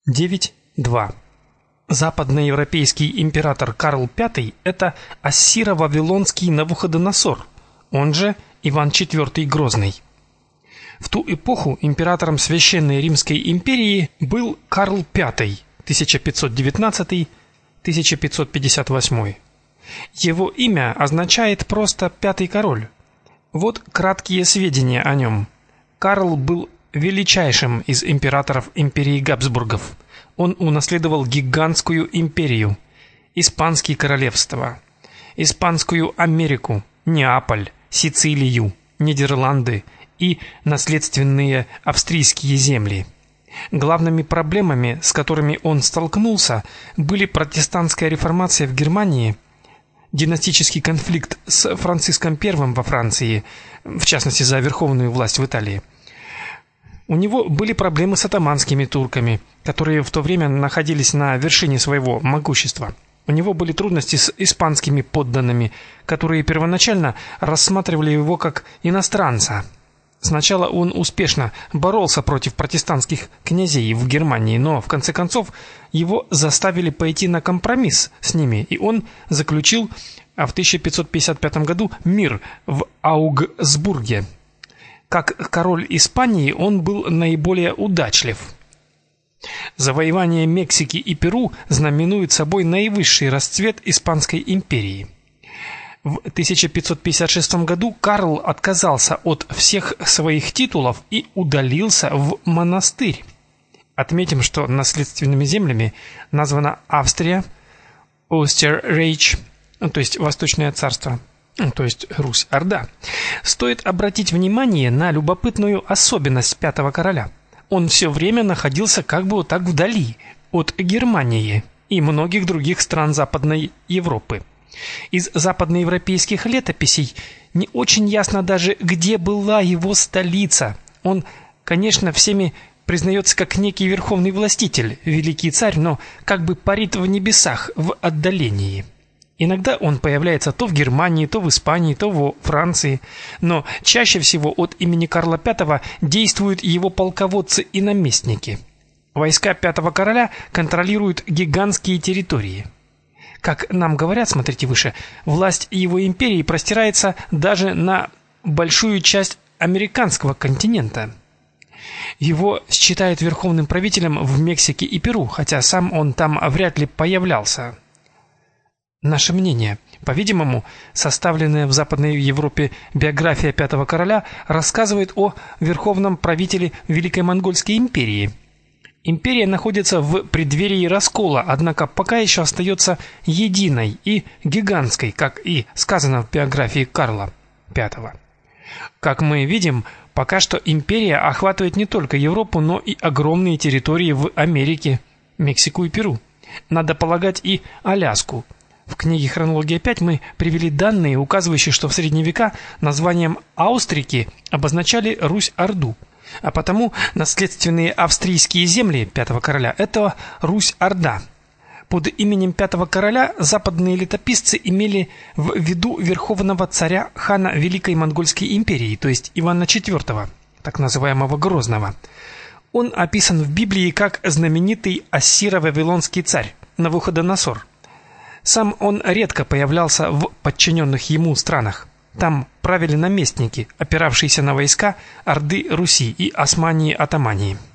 9.2. Западноевропейский император Карл V – это ассиро-вавилонский Навуходоносор, он же Иван IV Грозный. В ту эпоху императором Священной Римской империи был Карл V, 1519-1558. Его имя означает просто «пятый король». Вот краткие сведения о нем. Карл был величайшим из императоров империи Габсбургов. Он унаследовал гигантскую империю, Испанские королевства, Испанскую Америку, Неаполь, Сицилию, Нидерланды и наследственные австрийские земли. Главными проблемами, с которыми он столкнулся, были протестантская реформация в Германии, династический конфликт с Франциском I во Франции, в частности за верховную власть в Италии. У него были проблемы с оттоманскими турками, которые в то время находились на вершине своего могущества. У него были трудности с испанскими подданными, которые первоначально рассматривали его как иностранца. Сначала он успешно боролся против протестантских князей в Германии, но в конце концов его заставили пойти на компромисс с ними, и он заключил в 1555 году мир в Аугсбурге. Как король Испании он был наиболее удачлив. Завоевание Мексики и Перу знаменует собой наивысший расцвет Испанской империи. В 1556 году Карл отказался от всех своих титулов и удалился в монастырь. Отметим, что наследственными землями названа Австрия, Остеррейч, то есть Восточное царство, то есть Русь-Орда. Стоит обратить внимание на любопытную особенность пятого короля. Он все время находился как бы вот так вдали от Германии и многих других стран Западной Европы. Из западноевропейских летописей не очень ясно даже, где была его столица. Он, конечно, всеми признается как некий верховный властитель, великий царь, но как бы парит в небесах в отдалении. Иногда он появляется то в Германии, то в Испании, то во Франции, но чаще всего от имени Карла V действуют его полководцы и наместники. Войска пятого короля контролируют гигантские территории. Как нам говорят, смотрите выше, власть его империи простирается даже на большую часть американского континента. Его считают верховным правителем в Мексике и Перу, хотя сам он там вряд ли появлялся. Наше мнение. По-видимому, составленная в Западной Европе биография пятого короля рассказывает о верховном правителе Великой Монгольской империи. Империя находится в преддверии раскола, однако пока еще остается единой и гигантской, как и сказано в биографии Карла V. Как мы видим, пока что империя охватывает не только Европу, но и огромные территории в Америке, Мексику и Перу. Надо полагать и Аляску. В книге «Хронология 5» мы привели данные, указывающие, что в средние века названием Аустрики обозначали Русь-Орду, а потому наследственные австрийские земли пятого короля – это Русь-Орда. Под именем пятого короля западные летописцы имели в виду верховного царя хана Великой Монгольской империи, то есть Ивана IV, так называемого Грозного. Он описан в Библии как знаменитый ассиро-вавилонский царь Навуходоносор. Сам он редко появлялся в подчиненных ему странах. Там правили наместники, опиравшиеся на войска Орды Руси и Османии-Атамании.